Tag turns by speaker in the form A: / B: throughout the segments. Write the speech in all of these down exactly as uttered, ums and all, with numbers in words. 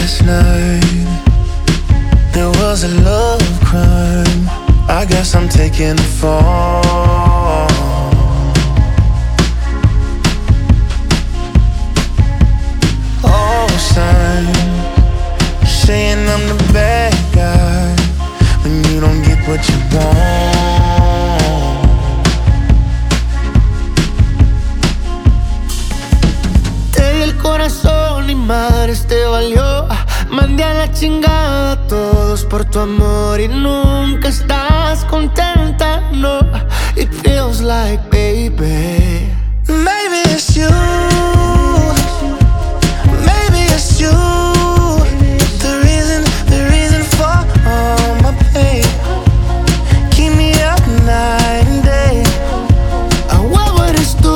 A: last night. There was a love crime. I guess I'm taking the fall. Oh, sign saying I'm the bad guy when you don't get what you want.
B: Te di el corazón y madres te valió. Mandé a la chingada a todos por tu amor y nunca estás contenta, no. It feels like, baby,
A: maybe it's you, maybe it's you. The reason, the reason for all my pain. Keep me up night and day.
B: ¿a huevo eres tú?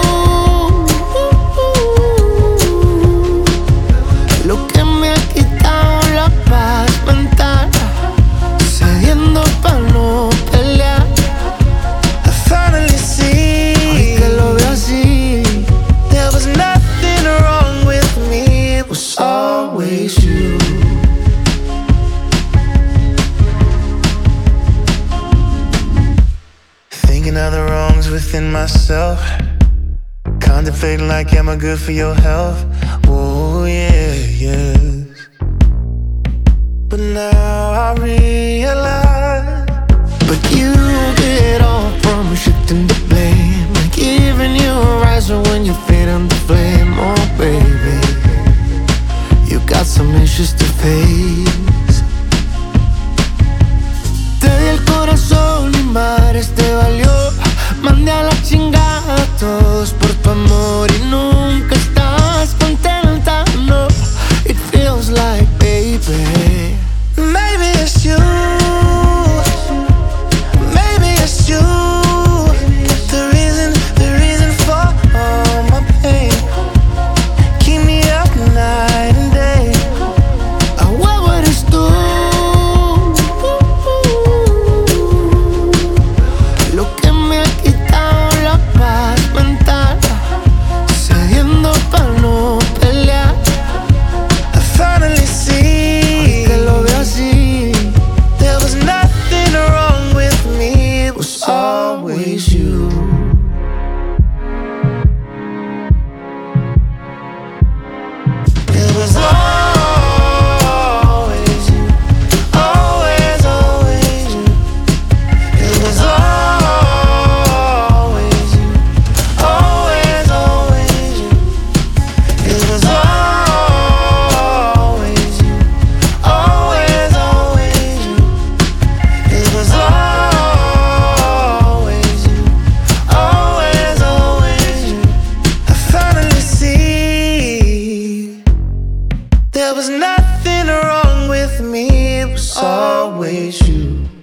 B: Lo que me ha quitado la paz mental, cediendo pa' no pelear.
A: I finally see,
B: Hoy que lo veo así,
A: there was nothing wrong with me. It was always you. Thinking of the wrongs within myself, contemplating like, am I good for your health? Oh yeah, yes. But now I realize,
B: but you get off from shifting the blame, like giving you a rise when you fade on the flame. Oh baby, you got some issues to face. Te di el corazón y madres te valió. Mandé a la chingada a todos por tu amor y nunca estás contenta, no. It feels like, baby,
A: maybe it's you, maybe it's you. The reason, the reason for all my pain. Keep me up night and day.
B: ¿a huevo eres tú? Lo que me ha quitado la paz mental, cediendo pa' no pelear.
A: I finally see,
B: Que lo veo así,
A: there was nothing wrong with me. It was always you. It was always you, always, always you. It was always you, always, always you. It was always you, always, always you. It was always you, always, always you. I finally see, there was nothing wrong with me. It was always you.